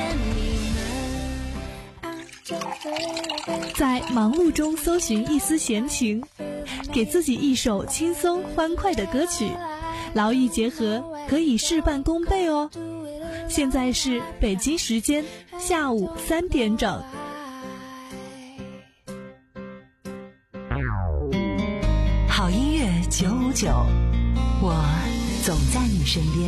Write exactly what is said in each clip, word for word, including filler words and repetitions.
在忙碌中搜寻一丝闲情，给自己一首轻松欢快的歌曲，劳逸结合，可以事半功倍哦。现在是北京时间下午三点整。 好音乐九五九，我总在你身边。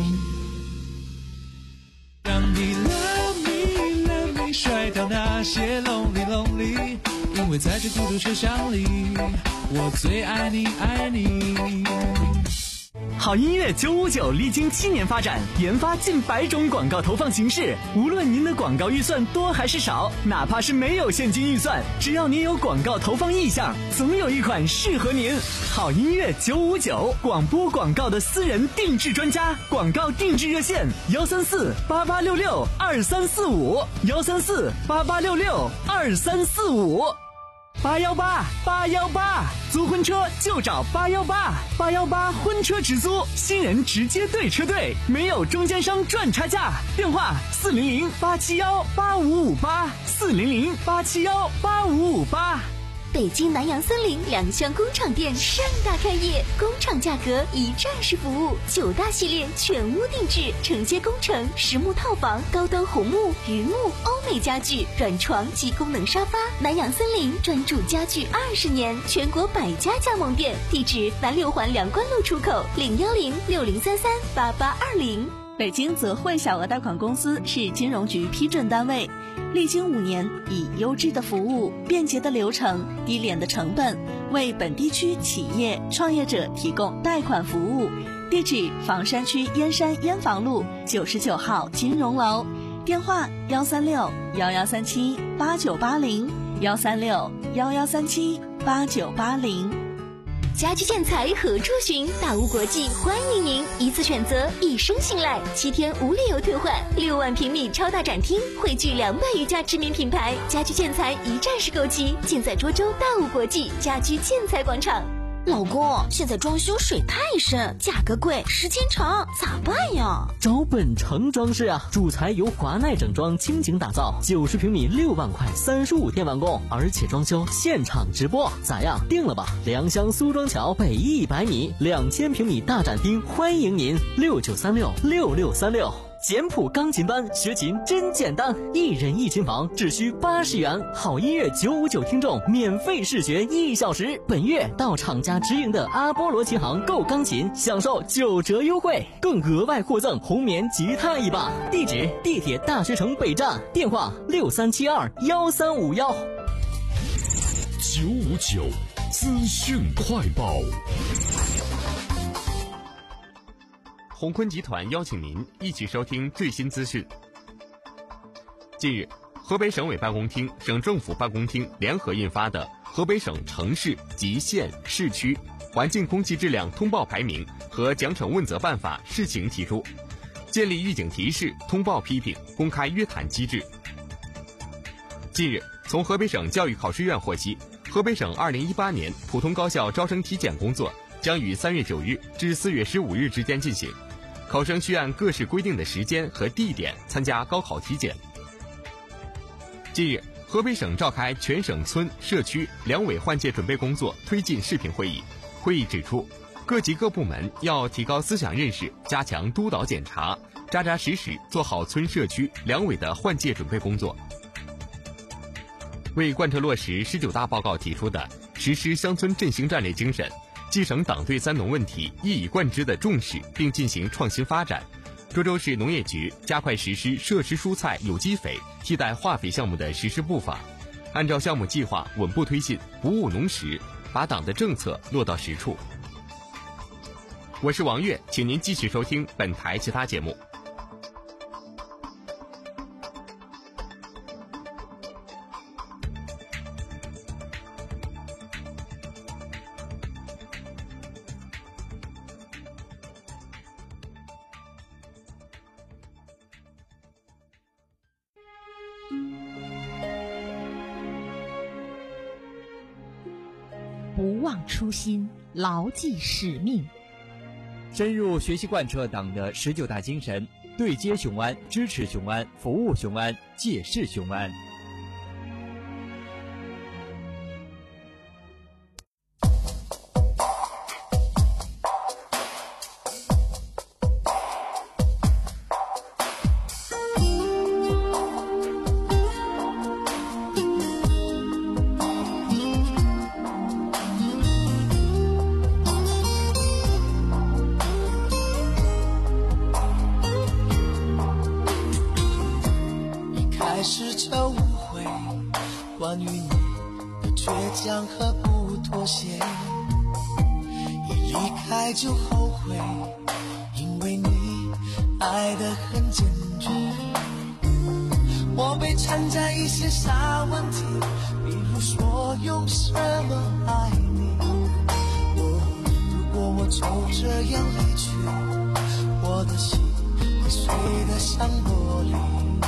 让你 love me love me 甩掉那些 lonely lonely， 因为在这孤独车厢里，我最爱你爱你。 好音乐九五九历经七年发展，研发近百种广告投放形式。无论您的广告预算多还是少，哪怕是没有现金预算，只要您有广告投放意向，总有一款适合您。好音乐九五九，广播广告的私人定制专家，广告定制热线：幺三四八八六六二三四五，幺三四八八六六二三四五。八幺八八幺八，租婚车就找八幺八，八幺八婚车直租，新人直接对车队，没有中间商赚差价。电话四零零八七幺八五五八，四零零八七幺八五五八。 北京南洋森林两厢工厂店盛大开业，工厂价格一站式服务，九大系列全屋定制，承接工程、实木套房、高端红木、榆木、欧美家具、软床及功能沙发。南洋森林专注家具二十年，全国百家加盟店，地址南六环梁关路出口，零幺零六零三三八八二零。 北京泽惠小额贷款公司是金融局批准单位，历经五年，以优质的服务、便捷的流程、低廉的成本，为本地区企业创业者提供贷款服务。地址：房山区燕山燕房路九十九号金融楼，电话：幺三六幺幺三七八九八零，幺三六幺幺三七八九八零。 家居建材何处寻？大屋国际欢迎您，一次选择，一生信赖，七天无理由退换，六万平米超大展厅，汇聚两百余家知名品牌，家居建材一站式购齐，尽在涿州大屋国际家居建材广场。 老公，现在装修水太深，价格贵，时间长，咋办呀？ 找本城装饰啊，主材由华奈整装倾情打造，九十平米六万块，三十五天完工，而且装修现场直播，咋样？定了吧？良乡苏庄桥北一百米，两千平米大展厅，欢迎您，六九三六六六三六。简谱钢琴班，学琴真简单，一人一琴房，只需八十元。好音乐九五九听众免费试学一小时。本月到厂家直营的阿波罗琴行购钢琴，享受九折优惠，更额外获赠红棉吉他一把。地址：地铁大学城北站，电话六三七二幺三五幺。 九五九资讯快报。 鸿坤集团邀请您一起收听最新资讯。近日，河北省委办公厅、省政府办公厅联合印发的《河北省城市及县市区环境空气质量通报排名和奖惩问责办法》试行提出，建立预警提示、通报批评、公开约谈机制。近日，从河北省教育考试院获悉，河北省二零一八年普通高校招生体检工作将于三月九日至四月十五日之间进行。考生需按各市规定的时间和地点参加高考体检。近日，河北省召开全省村社区两委换届准备工作推进视频会议。会议指出，各级各部门要提高思想认识，加强督导检查，扎扎实实做好村社区两委的换届准备工作。为贯彻落实十九大报告提出的实施乡村振兴战略精神，继承党对三农问题一以贯之的重视，并进行创新发展，涿州市农业局加快实施设施蔬菜有机肥替代化肥项目的实施步伐，按照项目计划稳步推进，不误农时，把党的政策落到实处。我是王悦，请您继续收听本台其他节目。 不忘初心，牢记使命。 深入学习贯彻党的十九大精神， 对接雄安，支持雄安，服务雄安，借势雄安。 开始就误会关于你的倔强和不妥协，一离开就后悔，因为你爱得很坚决。我被缠在一些小问题，比如说用什么爱你。我如果我就这样离去，我的心会碎得像玻璃。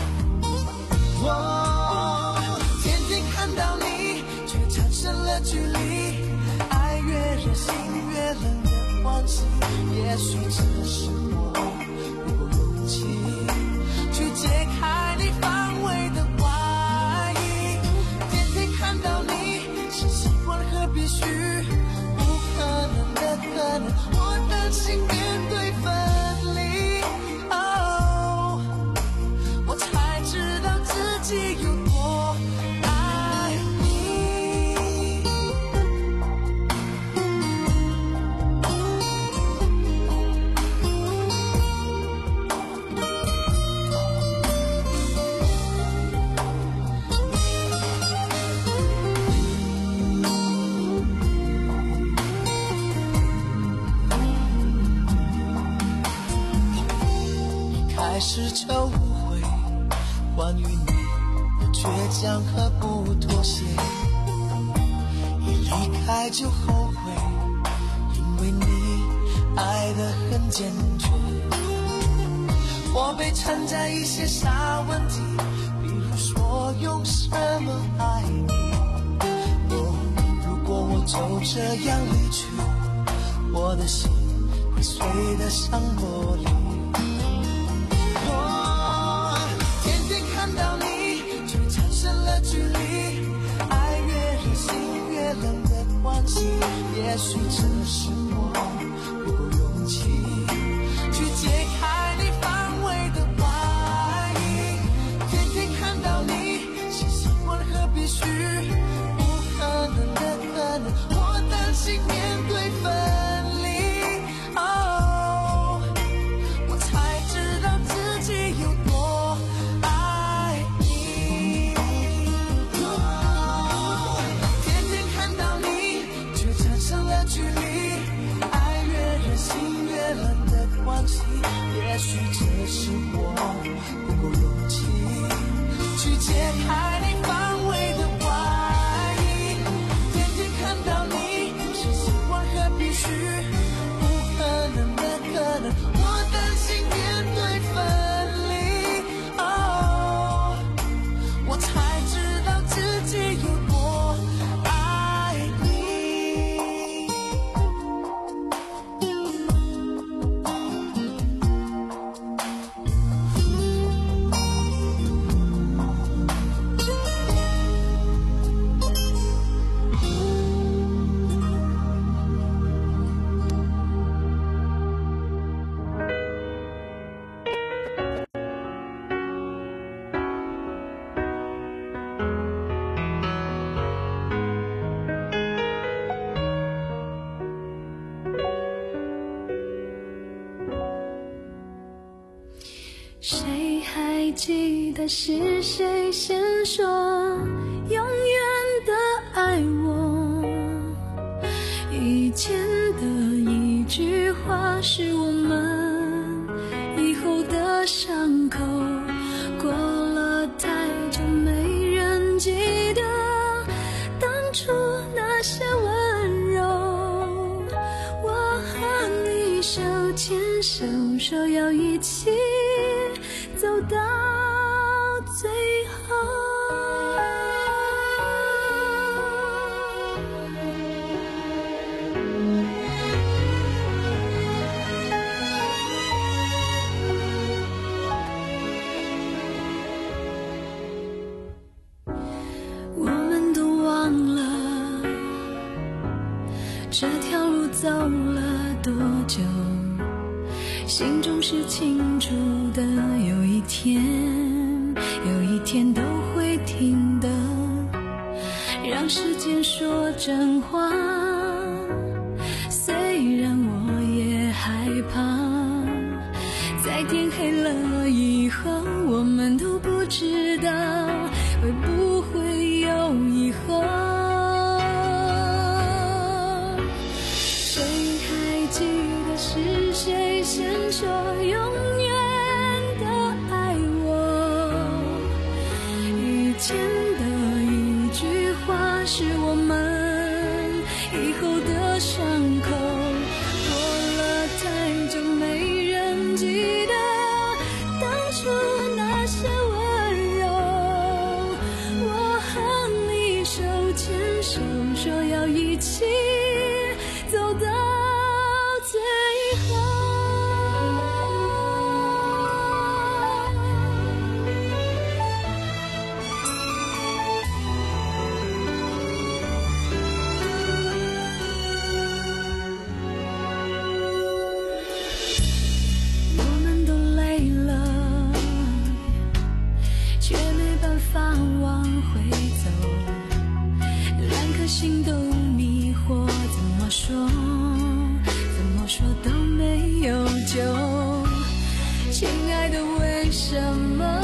我天天看到你，却产生了距离，爱越热心越冷的关系。也许这是我不够勇气去解开你防卫的怀疑。天天看到你是习惯和必须，不可能的可能，我担心面对分离。哦，我才知道自己有多爱你。一开始就误会关于你倔强和不妥协，一离开就后悔，因为你爱得很坚决。我被缠在一些小问题，比如说用什么爱你。哦，如果我就这样离去，我的心会碎得像玻璃。看到你却产生了距离，爱越热心越冷的关系。也许这是我不够勇气去解开你防卫的怀疑。天天看到你是习惯和必须，不可能的可能，我担心面对分离。哦，我才知道自己有多爱你。天天看到你却产生了距离，爱越热心越冷的关系。也许这是我不够勇气去解开你防卫的怀疑。天天看到你是习惯和必须，不可能的可能，我担心面对分离。哦，我才知道自己有多爱你。 谁还记得是谁先说永远的爱我？以前的一句话是我们以后的伤口，过了太久没人记得当初那些温柔。我和你手牵手，说要一起走到最后。 这条路走了多久，心中是清楚的，有一天有一天都会停的，让时间说真话，虽然我也害怕，在天黑了以后，我们都不知道会不会有以后。谁还记得是谁先说永远的爱我？以前的一句话是我们以后的伤口，过了太久没人记得当初那些温柔。我和你手牵手，说要一起走到最后。我们都累了，却没办法往回走，两颗心都迷惑，怎么说怎么说都没有救。亲爱的，为什么？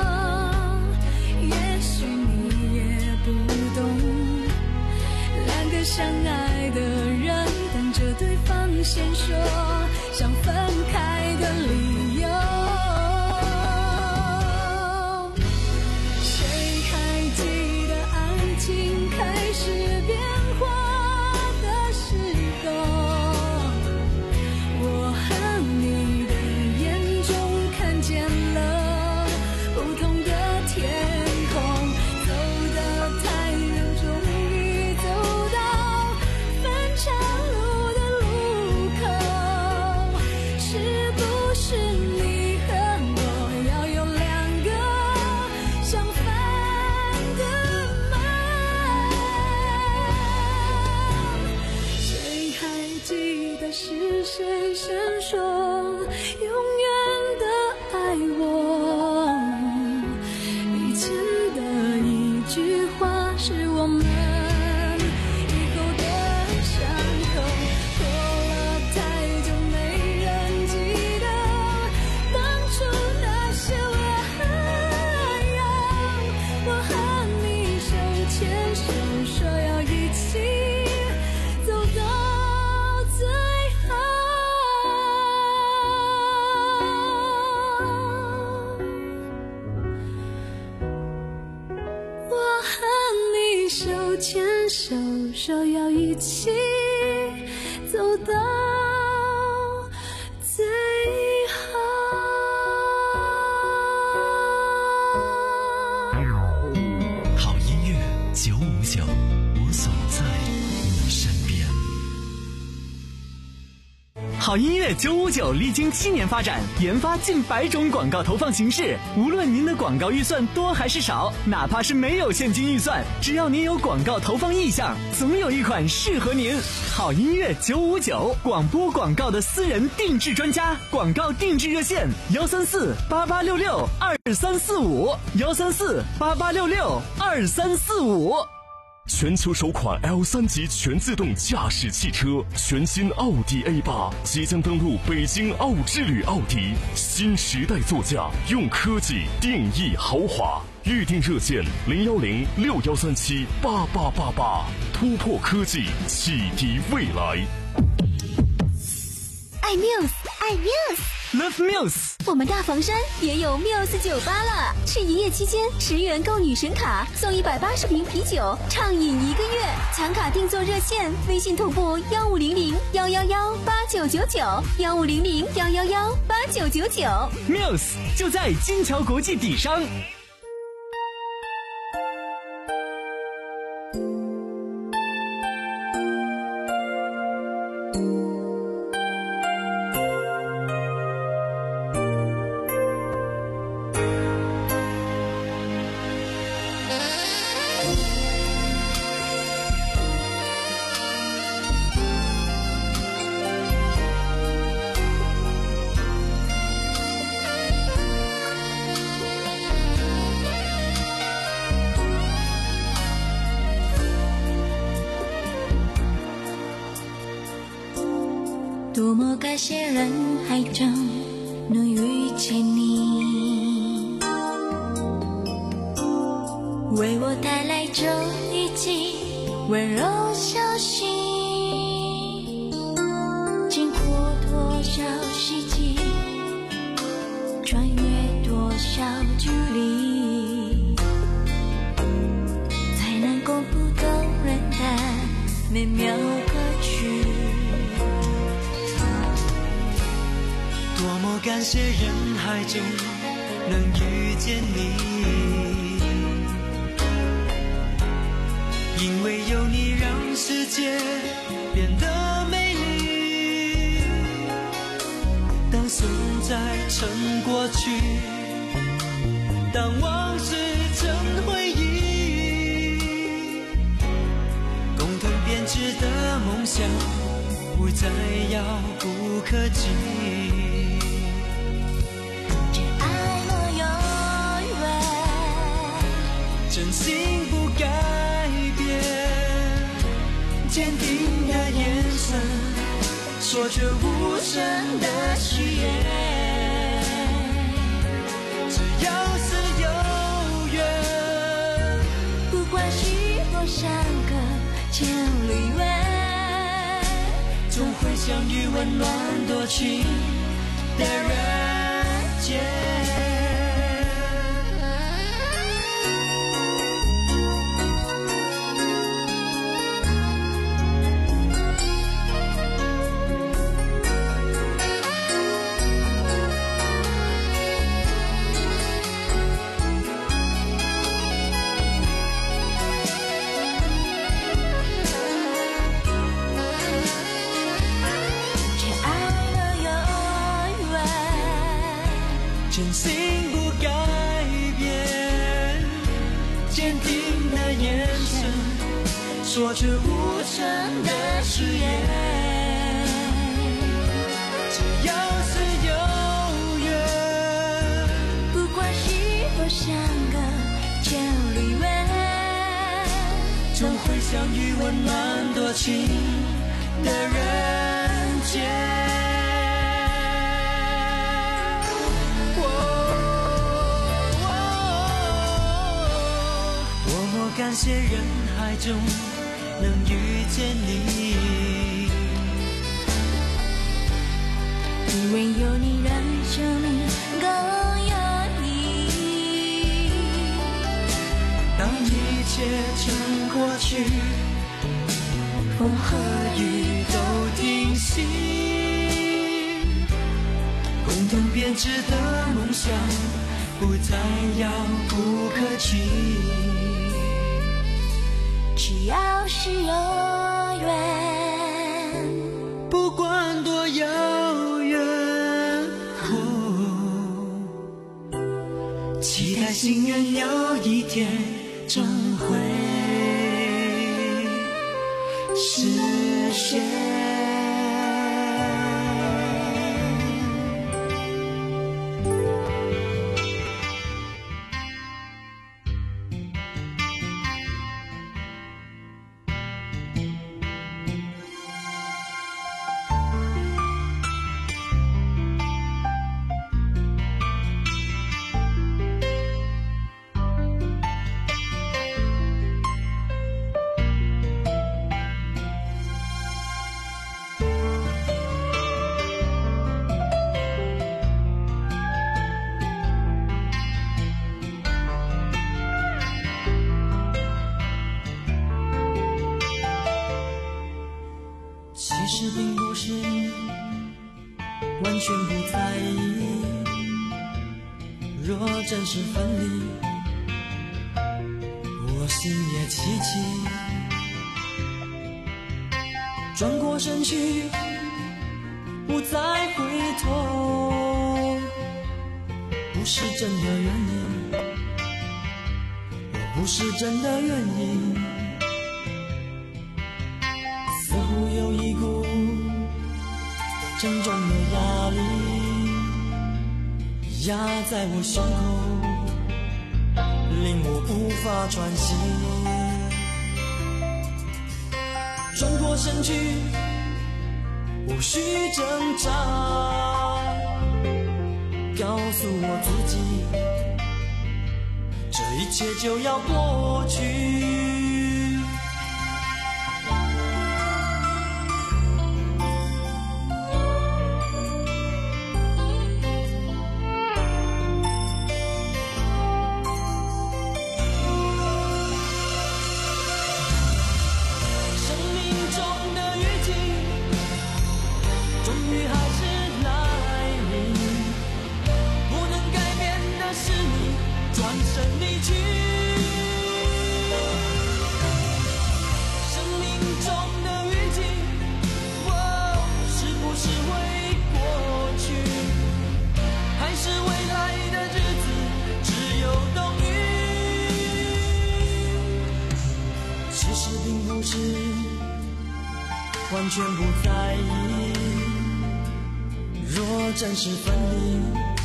也许你也不懂，两个相爱的人等着对方先说想分开的理由。谁还记得爱情开始变化的时候？我和你的眼中看见了不同的天空，走得太远，终于走到分岔路的路口。是不是你和我要有两个相反的梦？谁还记得是谁先说永远的爱我？以前的一句话是我们以后的伤口，过了太久没人记得当初那些温柔。我和你手牵手，说要一起走到最后。我和你手牵手，说要一起走到最后。 好音乐九五九，我总在你身边。 好音乐九五九历经七年发展，研发近百种广告投放形式。无论您的广告预算多还是少，哪怕是没有现金预算，只要您有广告投放意向，总有一款适合您。好音乐九五九，广播广告的私人定制专家，广告定制热线：幺三四八八六六二三四五，幺三四八八六六二三四五。 全球首款 L 三 级全自动驾驶汽车，全新奥迪 A 八即将登陆北京奥之旅奥迪，新时代座驾，用科技定义豪华。预订热线零幺零六幺三七八八八八，突破科技，启迪未来。 爱 Muse， 爱 Muse，Love Muse。 我们大房山也有 Muse 酒吧了，是一夜期间十元购女神卡，送一百八十瓶啤酒，畅饮一个月。抢卡订座热线：微信同步幺五零零幺幺幺八九九九，幺五零零幺幺幺八九九九。 Muse 就在金桥国际底商。 感谢人海中能遇见你，为我带来这一季温柔消息，经过多少世纪，穿越多少距离，才能够不动人的美妙歌曲。 多么感谢人海中能遇见你，因为有你让世界变得美丽。当现在成过去，当往事成回忆，共同编织的梦想不再遥不可及。真心不改变，坚定的眼神，说着无声的誓言。只要是有缘， 不管是否相隔千里远， 总会相遇温暖多情的人间。真心不改变，坚定的眼神，说着无声的誓言。只要是有缘， 不管是否相隔千里远， 总会相遇温暖多情的人间。感谢人海中能遇见你， 因为有你让生命更有意义。 当一切成过去，风和雨都停息，共同编织的梦想不再遥不可及。 只要是有缘， 不管多遥远，哦，期待心愿有一天终会实现。其实并不是完全不在意，若真是分离，我心也戚戚。转过身去，不再回头，不是真的愿意，我不是真的愿意。似乎有一股沉重的压力压在我胸口，令我无法喘息。转过身去， 无需挣扎，告诉我自己，这一切就要过去。完全不在意，若暂时分离，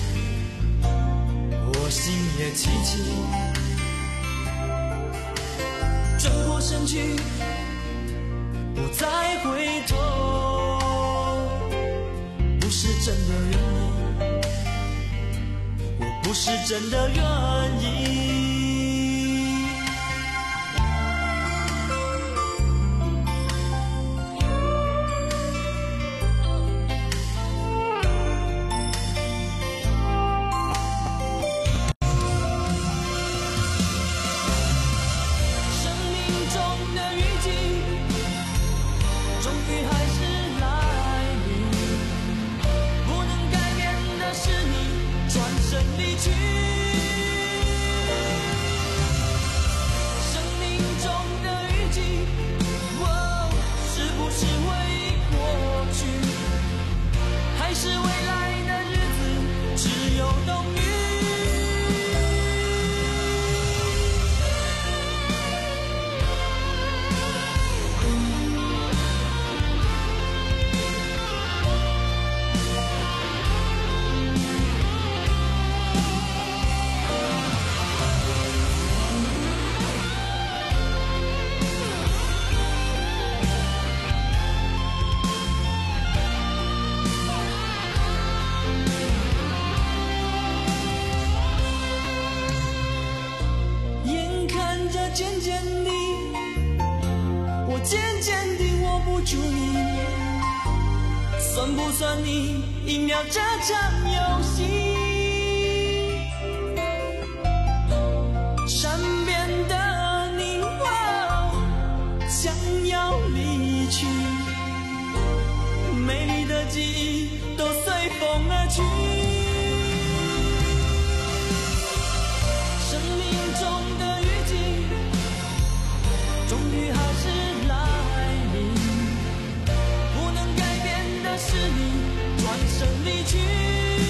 我心也戚戚。转过身去，不再回头，不是真的愿意，我不是真的愿意。渐渐地，我渐渐地握不住你，算不算你赢了这场游戏？身边的你，哦，想要离去，美丽的记忆都随风而去。生命中的雨季终于还是来临，不能改变的是你转身离去。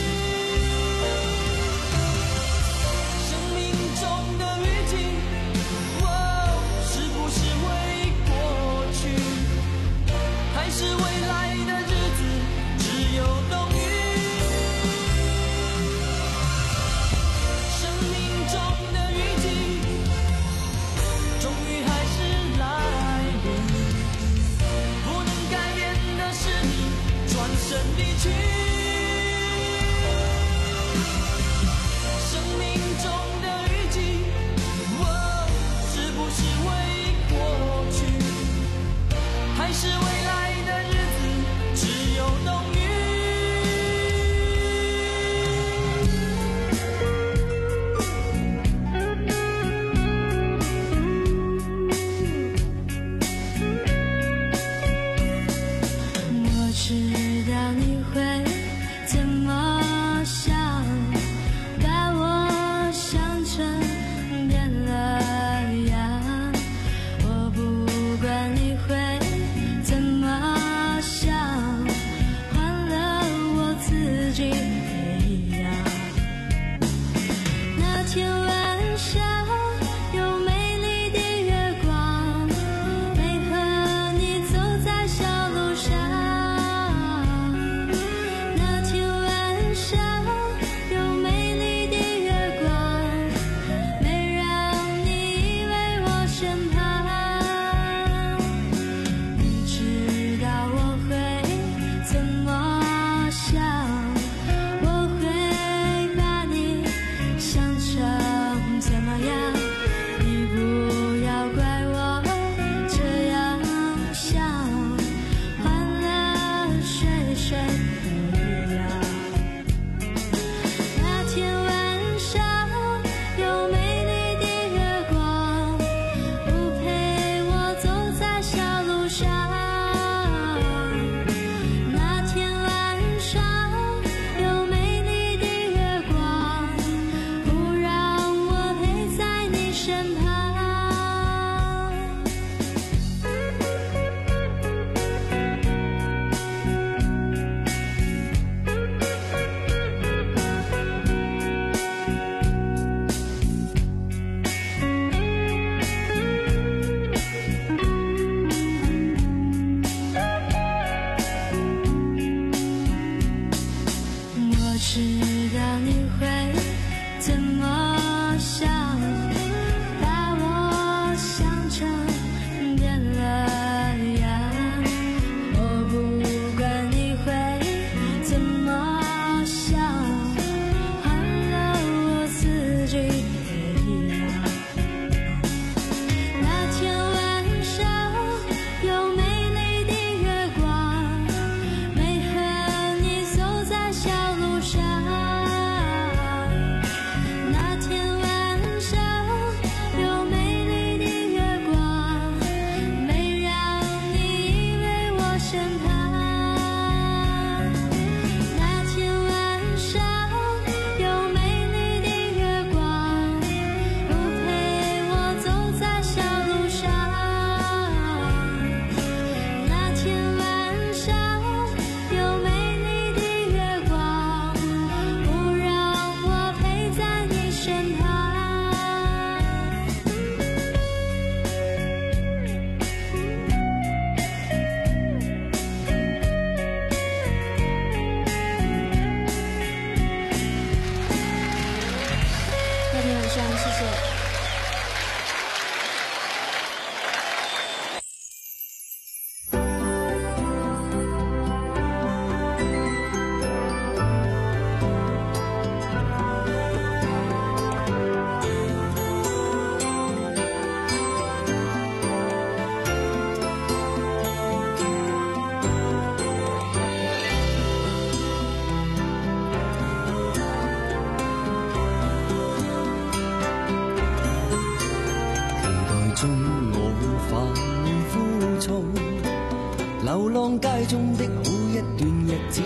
海中的好一段日子，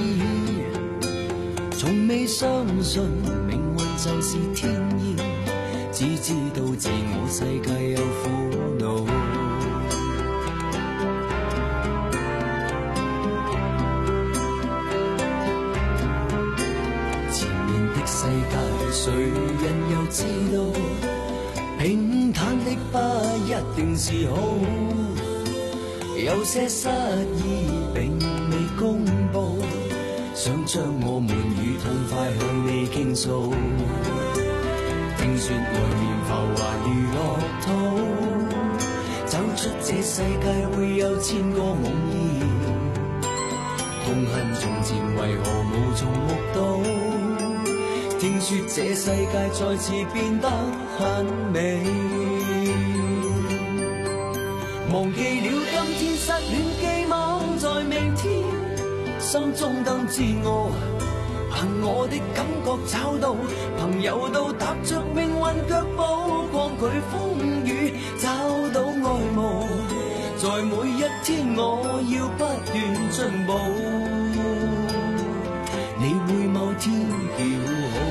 從未相信命運就是天意，只知道自我世界有苦惱。前面的世界誰人又知道，平坦的不一定是好，有些失意並未公佈，想將我們與痛快向你傾訴。聽說外面浮華如樂土，走出這世界會有千個夢兒，痛恨從前為何無從目睹。聽說這世界再次變得很美，忘記了今天失戀寄望在明天，心中更自我，憑我的感覺找到，朋友都踏着命運腳步，抗拒風雨，找到愛慕，在每一天我要不斷進步，你會某天叫好。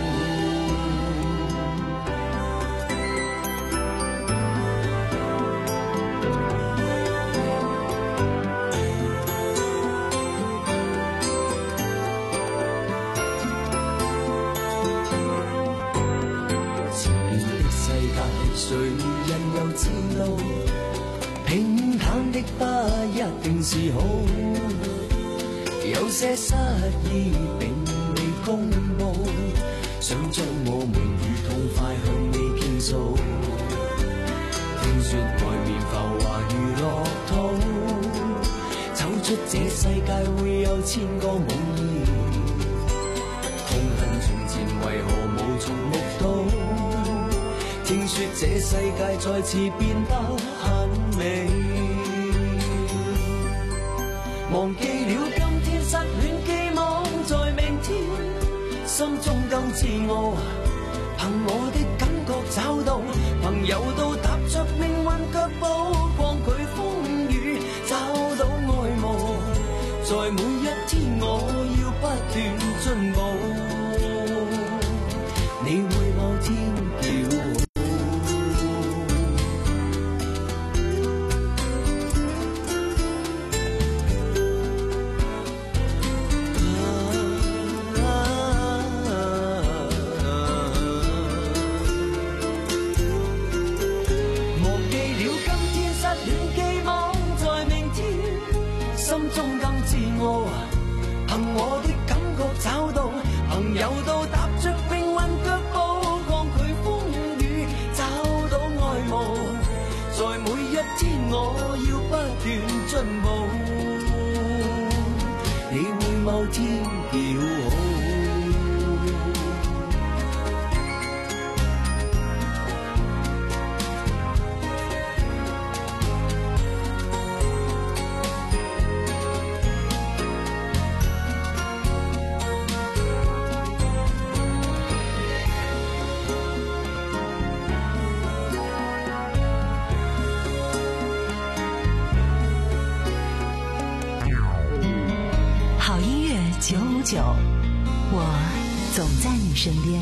誰人又知道，平坦的不一定是好，有些失意並未公佈，想將我們與痛快向你傾訴。聽說外面浮華如樂土，走出這世界會有千個夢兒，痛恨從前為何無從目睹。聽說這世界再次變得很美，忘記了今天失戀寄望在明天，心中更自我，憑我的感覺找到，朋友都踏着命運腳步，抗拒風雨，找到愛慕，在每一天我要不斷進步，你會某天叫好。憑我的感覺找到，朋友都踏着命運腳步，抗拒風雨，找到愛慕，在每一天我要不斷進步，你會某天叫好。 九五九，我总在你身边。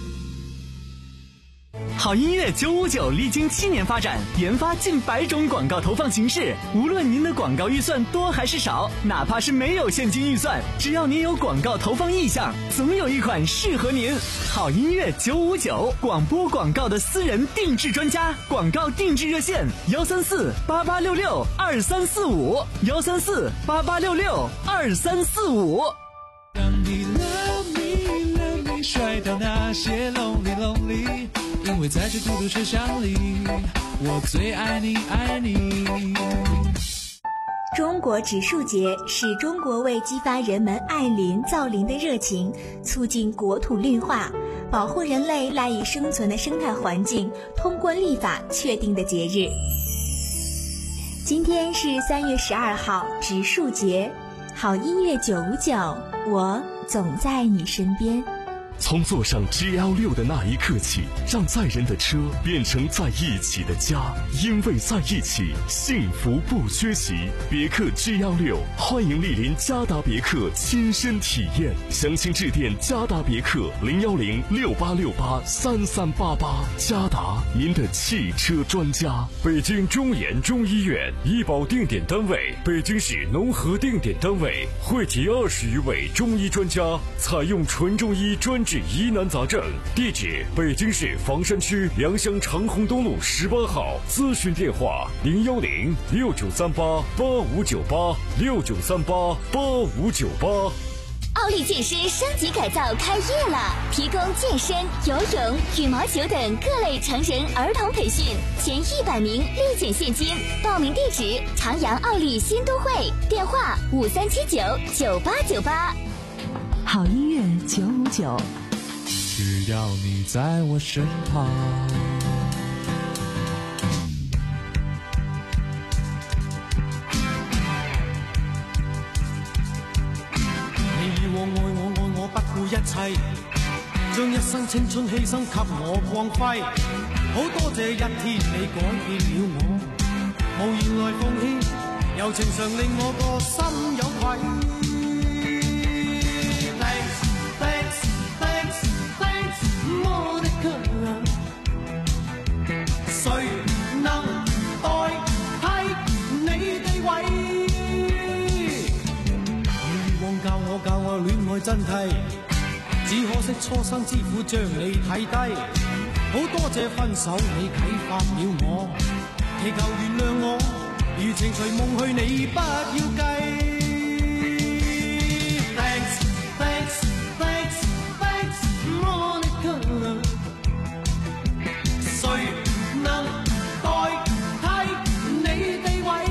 好音乐九五九历经七年发展，研发近百种广告投放形式。无论您的广告预算多还是少，哪怕是没有现金预算，只要您有广告投放意向，总有一款适合您。好音乐九五九，广播广告的私人定制专家，广告定制热线：幺三四八八六六二三四五，幺三四八八六六二三四五。 当你 love me love me 甩掉那些 lonely lonely， 因为在这孤独车厢里，我最爱你爱你。 中国植树节是中国为激发人们爱林造林的热情，促进国土绿化，保护人类赖以生存的生态环境，通过立法确定的节日。今天是三月十二号，植树节。好音乐九五九，我总在你身边。 从坐上 G L 六 的那一刻起，让载人的车变成在一起的家，因为在一起，幸福不缺席。别克 G L 六，欢迎莅临嘉达别克亲身体验，详情致电嘉达别克零幺零六八六八三三八八。嘉达，您的汽车专家。 北京中研中医院医保定点单位，北京市农合定点单位，汇集二十余位中医专家，采用纯中医专治疑难杂症。地址：北京市房山区良乡长虹东路十八号。咨询电话：零幺零六九三八八五九八六九三八八五九八。 奥利健身升级改造开业了，提供健身、游泳、羽毛球等各类成人儿童培训，前一百名立减现金。报名地址：长阳奥利新都会，电话五三七九九八九八。 好音乐九五九， 只要你在我身旁。 一切將一生青春犧牲給我光輝，好多謝一天你改變了我，無言來奉獻，柔情常令我個心有愧。Thanks, thanks, thanks, thanks, Monica。誰能代替你地位？以往教我教我戀愛真諦。只可惜初生之苦將你睇低，好多謝分手你啟發了我，祈求原諒我，如情隨夢去你不要計。Thanks, thanks, thanks, thanks, Monica。誰能代替你地位？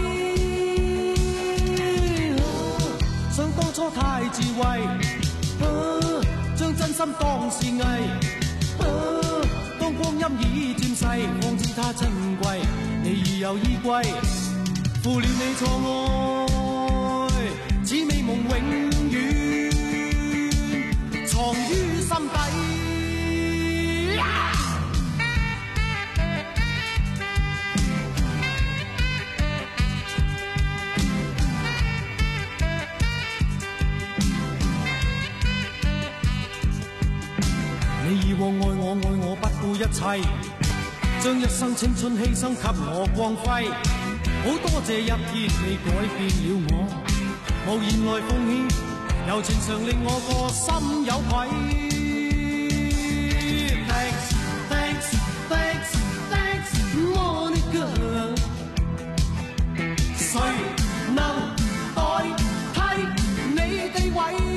想當初太智慧。將真心當是藝，啊，當光陰已漸逝，方知它珍貴，你已有依歸，負了你錯愛，此美夢永遠藏於心底。你以往愛我愛我不顧一切，將一生青春犧牲給我光輝，好多謝一天你改變了我，無言來奉獻，柔情常令我個心有愧。Thanks, thanks, thanks, thanks, Monica。誰能代替你地位？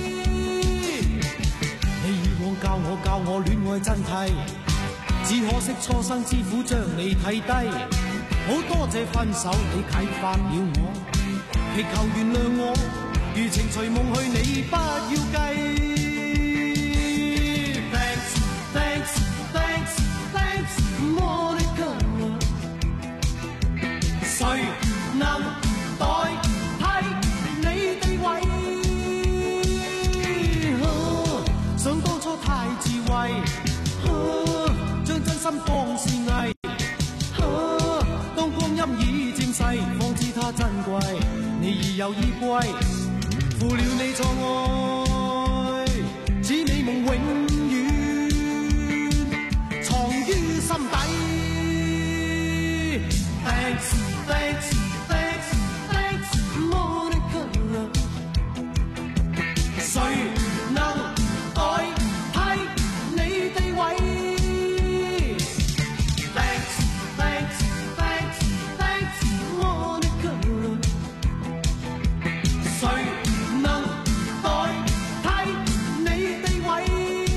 教我教我戀愛真諦，只可惜初生之苦將你睇低，好多謝分手你啟發了我，祈求原諒我，如情隨夢去你不要計。Thanks, thanks, thanks, thanks, Monica。誰能代替你地位？想當初太智慧，啊，將真心當是藝，啊，當光陰已漸逝，方知它珍貴，你已有依歸，負了你錯愛，此美夢永遠藏於心底。Thanks, thanks, thanks, thanks, Monica。誰能代替你地位？ Thanks, thanks, thanks, thanks, Monica。誰能代替你地位？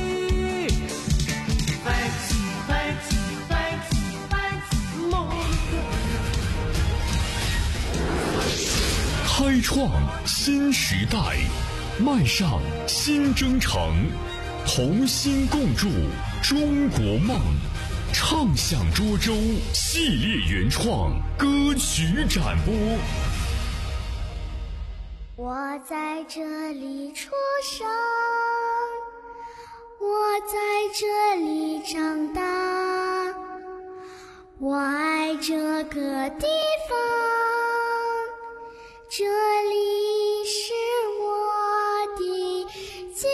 Thanks, thanks, thanks, thanks, Monica。 开创新时代，迈上新征程，同心共筑中国梦。畅享涿州系列原创歌曲展播。 我在这里出生， 我在这里长大，我爱这个地方，这里是我的家。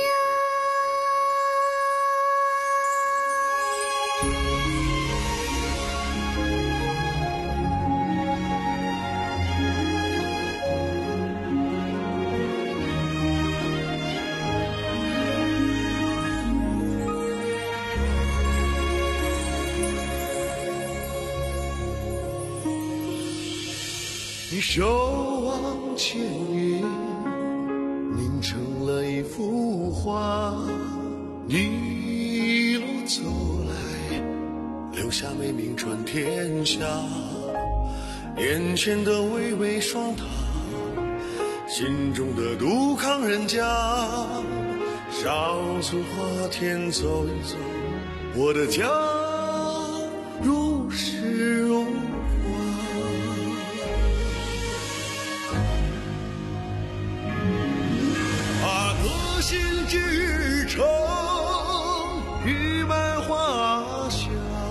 你守望千年，凝成了一幅画。你一路走来，留下美名传天下。眼前的巍巍双塔，心中的杜康人家。上村花田走一走，我的家如诗如心之城，誉满华夏，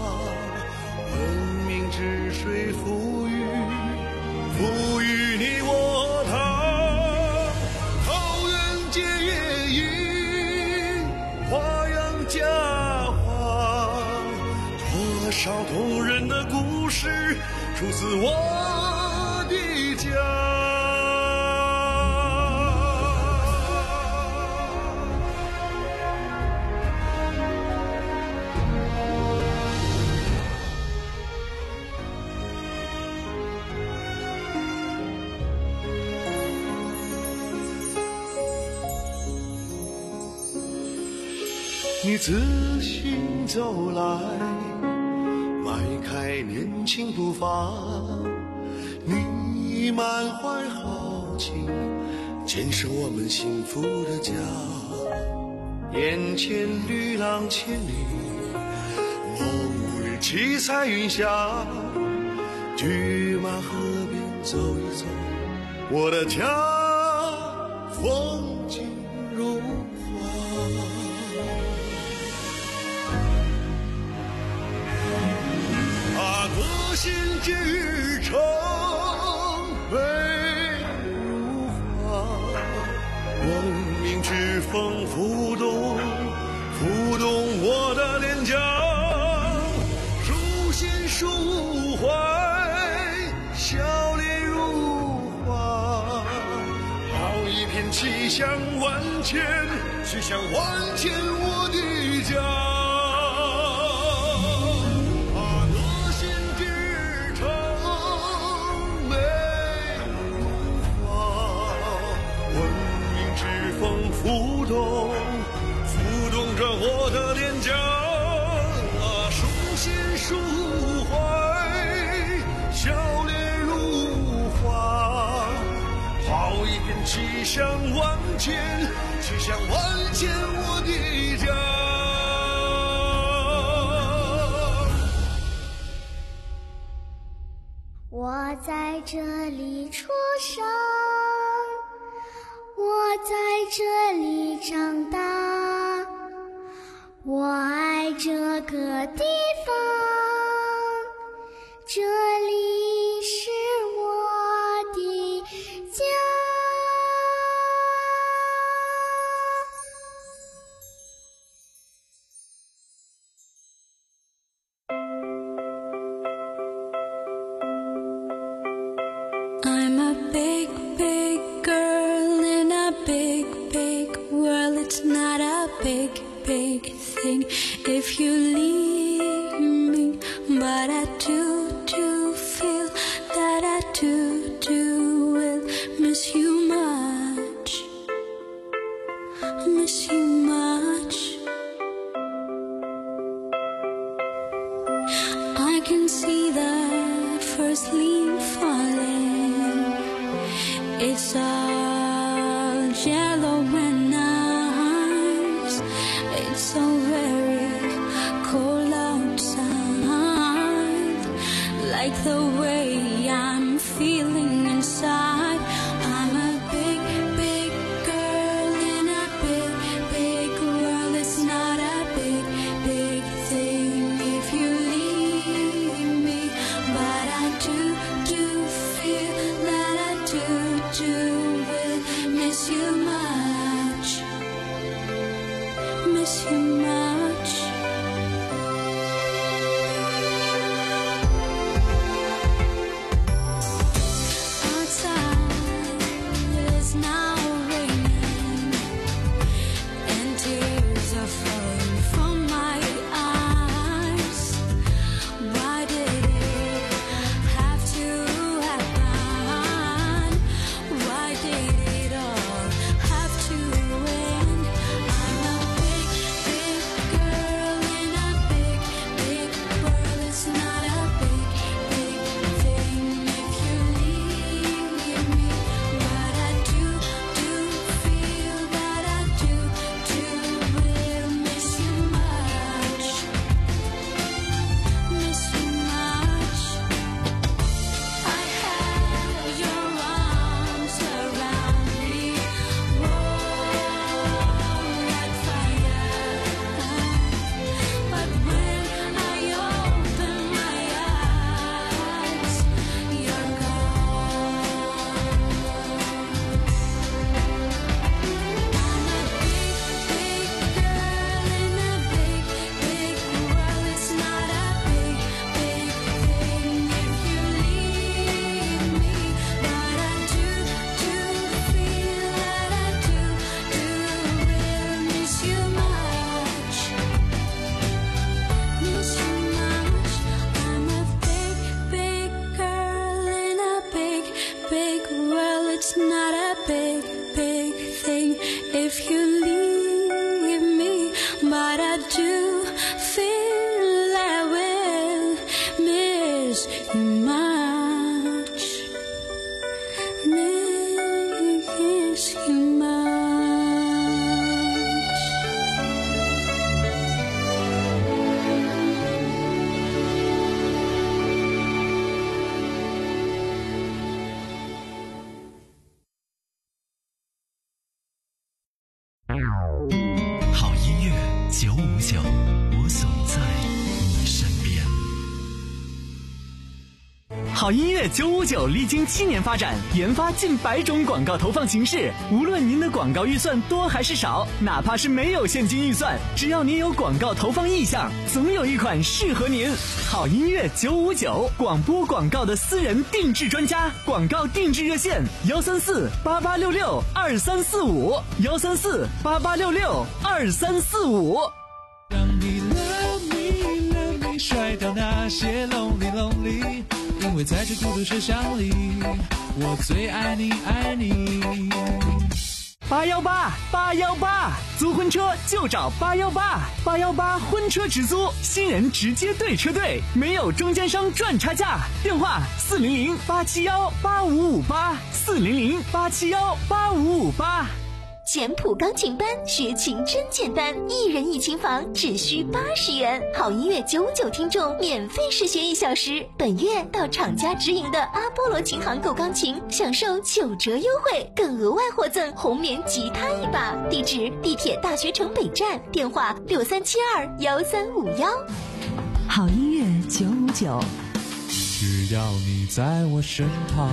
文明之水赋予，赋予你我他。桃源结夜莺，花样佳话，多少动人的故事出自我的家。你自行走来，迈开年轻步伐，你满怀豪情，坚守我们幸福的家。眼前绿浪千里，梦里七彩云霞，驹马河边走一走，我的家风景如德心之城，美如画，文明之风浮动，浮动我的脸颊。书信抒怀，笑脸如花，好一片气象万千，气象万千我的家。浮动，浮动着我的脸颊，啊，书信抒怀，笑脸如花，好一片气象万千，气象万千我的家。 我在这里出生，我在这里长大，我爱这个地方，这里是我的家。 I'm a big, big girl in a big, big world. It's not a big, big thing if you leave me, but I do, do feel that I do, do will miss you much, miss you much. I can see the first leaf falling. It's all yellow and nice. It's so very cold outside. Like the way I'm feeling inside. I'm a big, big girl in a big, big world. It's not a 好音乐九五九，我总在你身边。 好音乐九五九历经七年发展，研发近百种广告投放形式。无论您的广告预算多还是少，哪怕是没有现金预算，只要您有广告投放意向，总有一款适合您。好音乐九五九，广播广告的私人定制专家，广告定制热线：幺三四八八六六二三四五，幺三四八八六六二三四五。 让你 love me love me 甩掉那些 lonely lonely。因为在这孤独车厢里，我最爱你爱你。 八幺八八幺八，租婚车就找八幺八，八幺八婚车直租，新人直接对车队，没有中间商赚差价。电话四零零八七幺八五五八，四零零八七幺八五五八。 简谱钢琴班学琴真简单，一人一琴房只需八十元，好音乐九五九听众免费试学一小时。本月到厂家直营的阿波罗琴行购钢琴，享受九折优惠，更额外获赠红棉吉他一把。地址：地铁大学城北站，电话六三七二幺三五幺。 好音乐九五九， 只要你在我身旁。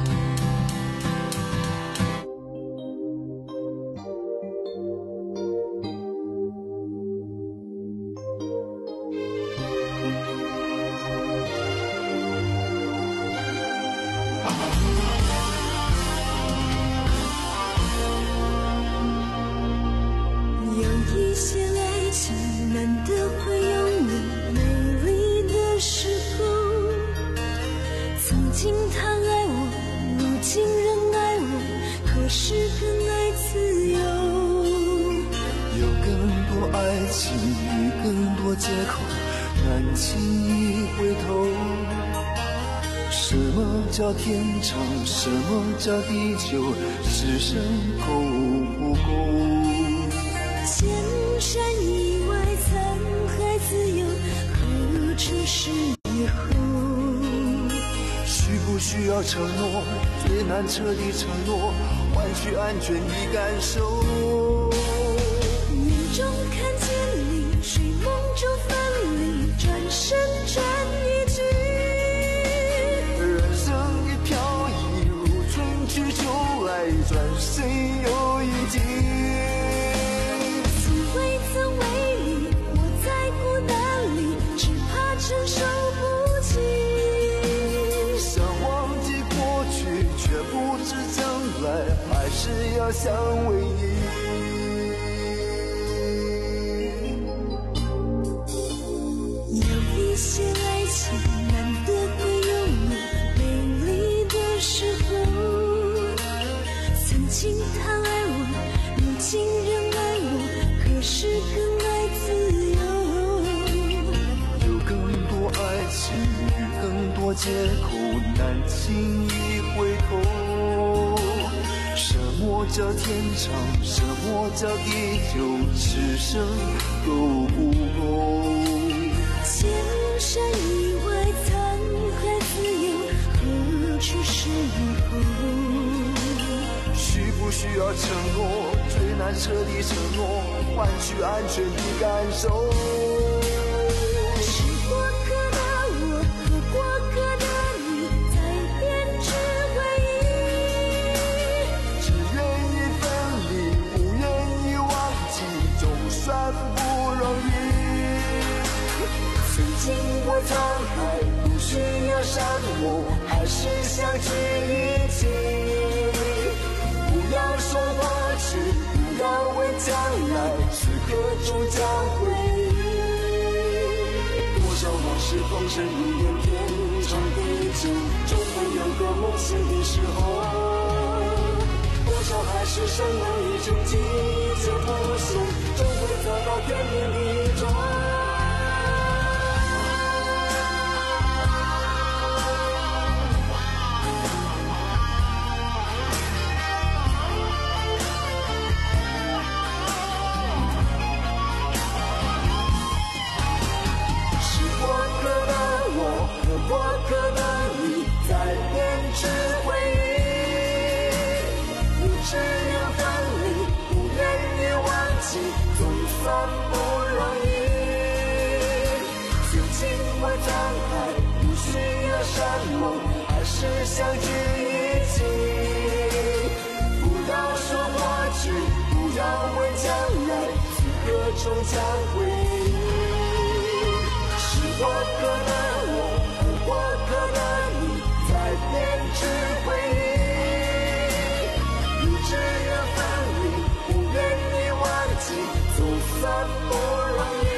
叫天长，什么叫地久？此生够不够？ 千山以外，沧海自由，何处是以后？ 需不需要承诺？最难彻底承诺，换取安全的感受。 眼中看见你，睡梦中分离，转身转一句。 转身又一季， 从未曾为你活在孤单里，只怕承受不起。 想忘记过去，却不知将来，还是要相偎依。 有一些爱情难得会有你美丽的时候。曾经他爱我，如今仍爱我，可是更爱自由。有更多爱情与更多借口，难轻易回头。什么叫天长？什么叫地久？此生够不够？ 千山以外，沧海自由，何处是以后？ 需不需要承诺？最难彻底承诺，换取安全的感受。 是过客的我和过客的你，在编织回忆。 只愿意分离，不愿意忘记，总算不容易。 曾经过沧海，不需要伤我，还是想聚一起。 不要说过去，不要问将来，此刻终将回忆。多少往事风尘一眼，天长地久，终会有个梦醒的时候。多少海誓山盟一场记忆就不朽，终会走到天边的终。过客的你，在编织回忆。不只有分离，不愿意忘记， 山盟，还是相聚一起。不要说过去，不要问将来，此刻终将回忆。是我可的我，而我可的你，在编织回忆。不只愿分离，不愿你忘记，就算不容易。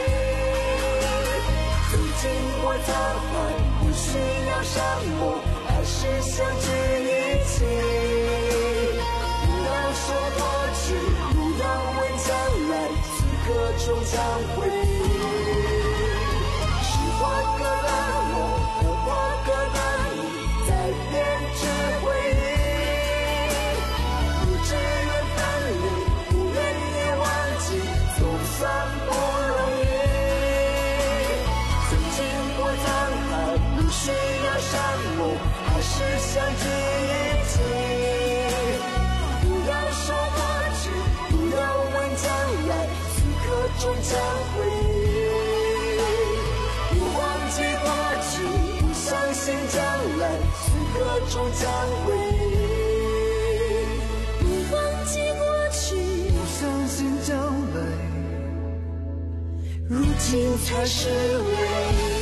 曾经过沧海，不需要沙漠，还是相聚一起。不要说过去，不要问将来，此刻终将回忆。是我可的我，而我可的你，在编织回忆。不只愿分离，不愿你忘记，就算不容易。曾经过沧海，不需要山盟，还是相聚一起。不要说过去，不要问将来，此刻终将回忆。不忘记过去，不相信将来，此刻终将回忆。不忘记过去，不相信将来，如今才是唯一。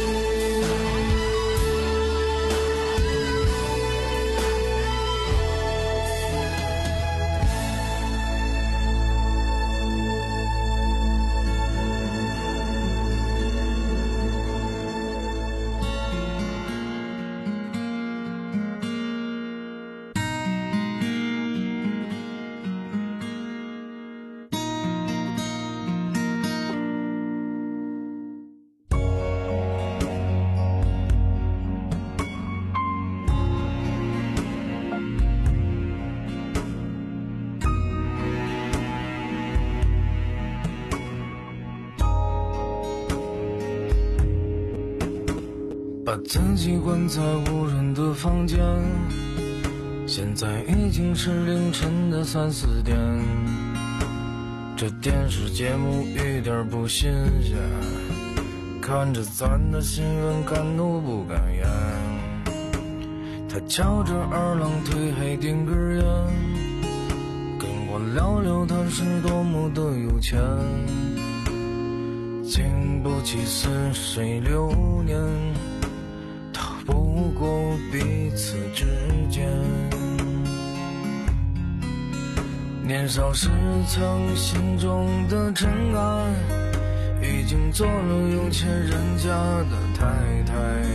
把自己关在无人的房间，现在已经是凌晨的三四点。这电视节目一点不新鲜，看着咱的新闻敢怒不敢言。他翘着二郎腿还点根烟，跟我聊聊他是多么的有钱。经不起似水流年，不过彼此之间，年少时曾心中的尘埃，已经做了有钱人家的太太。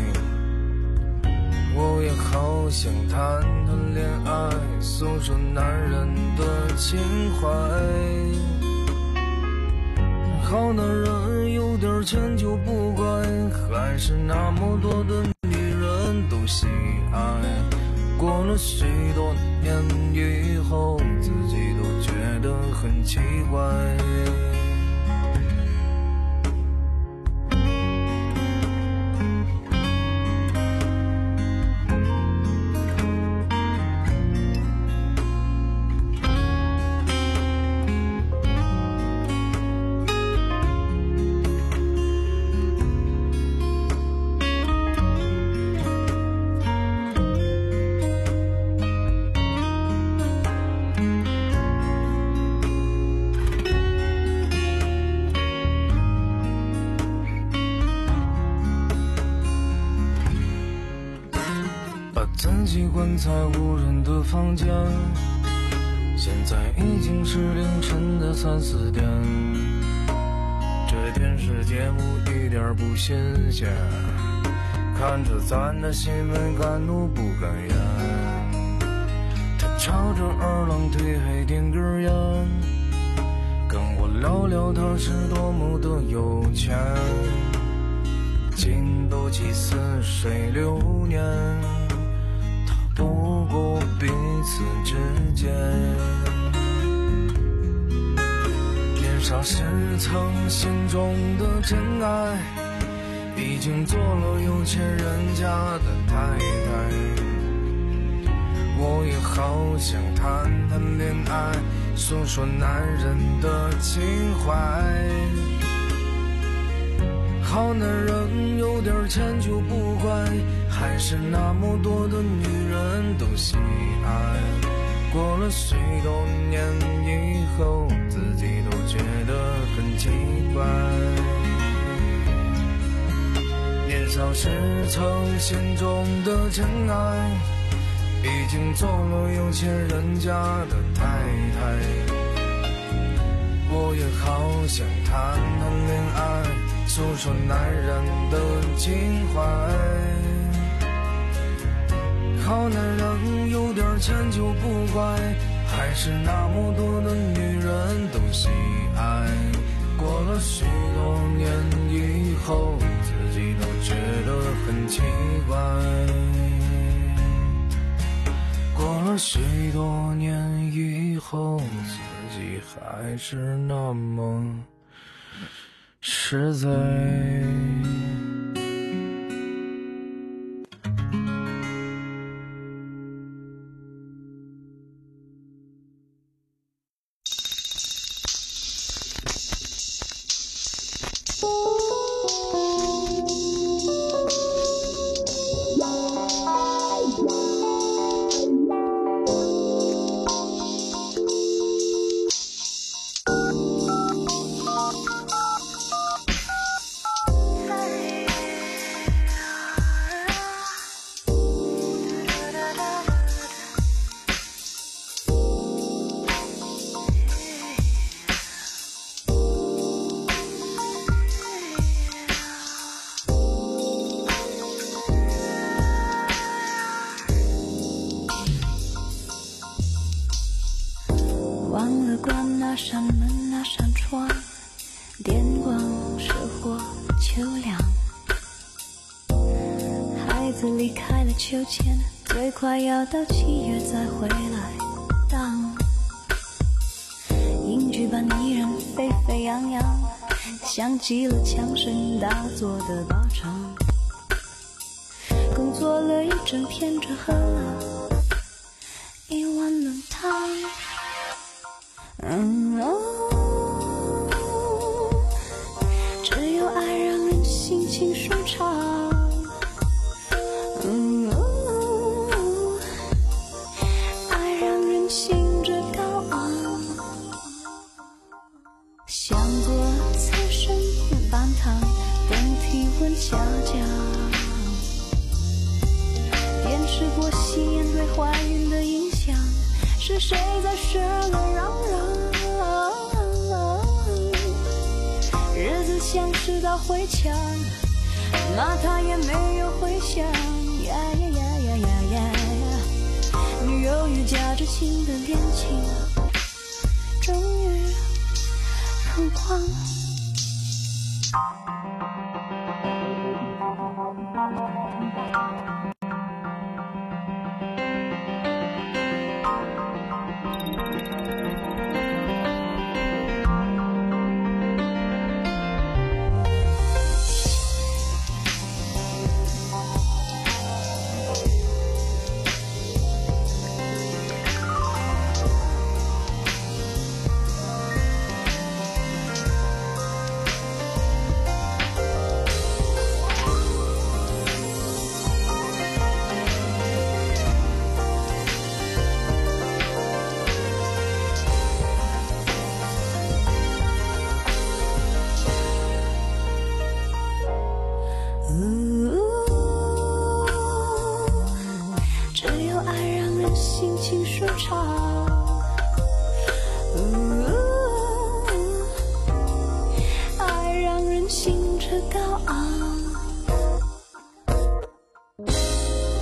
我也好想谈谈恋爱，诉说男人的情怀。好男人有点钱就不怪，还是那么多的都喜爱。过了许多年以后，自己都觉得很奇怪。关在无人的房间，现在已经是凌晨的三四点。这电视节目一点不新鲜，看着咱的新闻敢怒不敢言。他翘着二郎腿还点根烟，跟我聊聊他是多么的有钱。经不起似水流年，不过彼此之间，年少时曾心中的真爱，已经做了有钱人家的太太。我也好想谈谈恋爱，诉说男人的情怀。 好男人有点钱就不怪，还是那么多的女人都喜爱。过了许多年以后，自己都觉得很奇怪。年少时曾心中的真爱，已经做了有钱人家的太太。我也好想谈谈恋爱，诉说男人的情怀。好男人有点钱就不怪，还是那么多的女人都喜爱。过了许多年以后，自己都觉得很奇怪。过了许多年以后，自己还是那么实在。 忘了关那扇门那扇窗，电光射火秋凉。孩子离开了秋千，最快要到七月再回来荡。英剧版依然沸沸扬扬，像极了枪声大作的靶场。工作了一整天，只喝了一碗冷汤。嗯哦，只有爱让人心情舒畅。嗯哦，爱让人兴致高昂，像过此生半糖，等体温下降。辨识过吸烟对怀孕的影响，是谁在室内嚷嚷？日子像是道回墙，那他也没有回响。呀呀呀呀呀呀！女友与夹着心的恋情，终于曝光。心情舒畅，爱让人兴致高昂。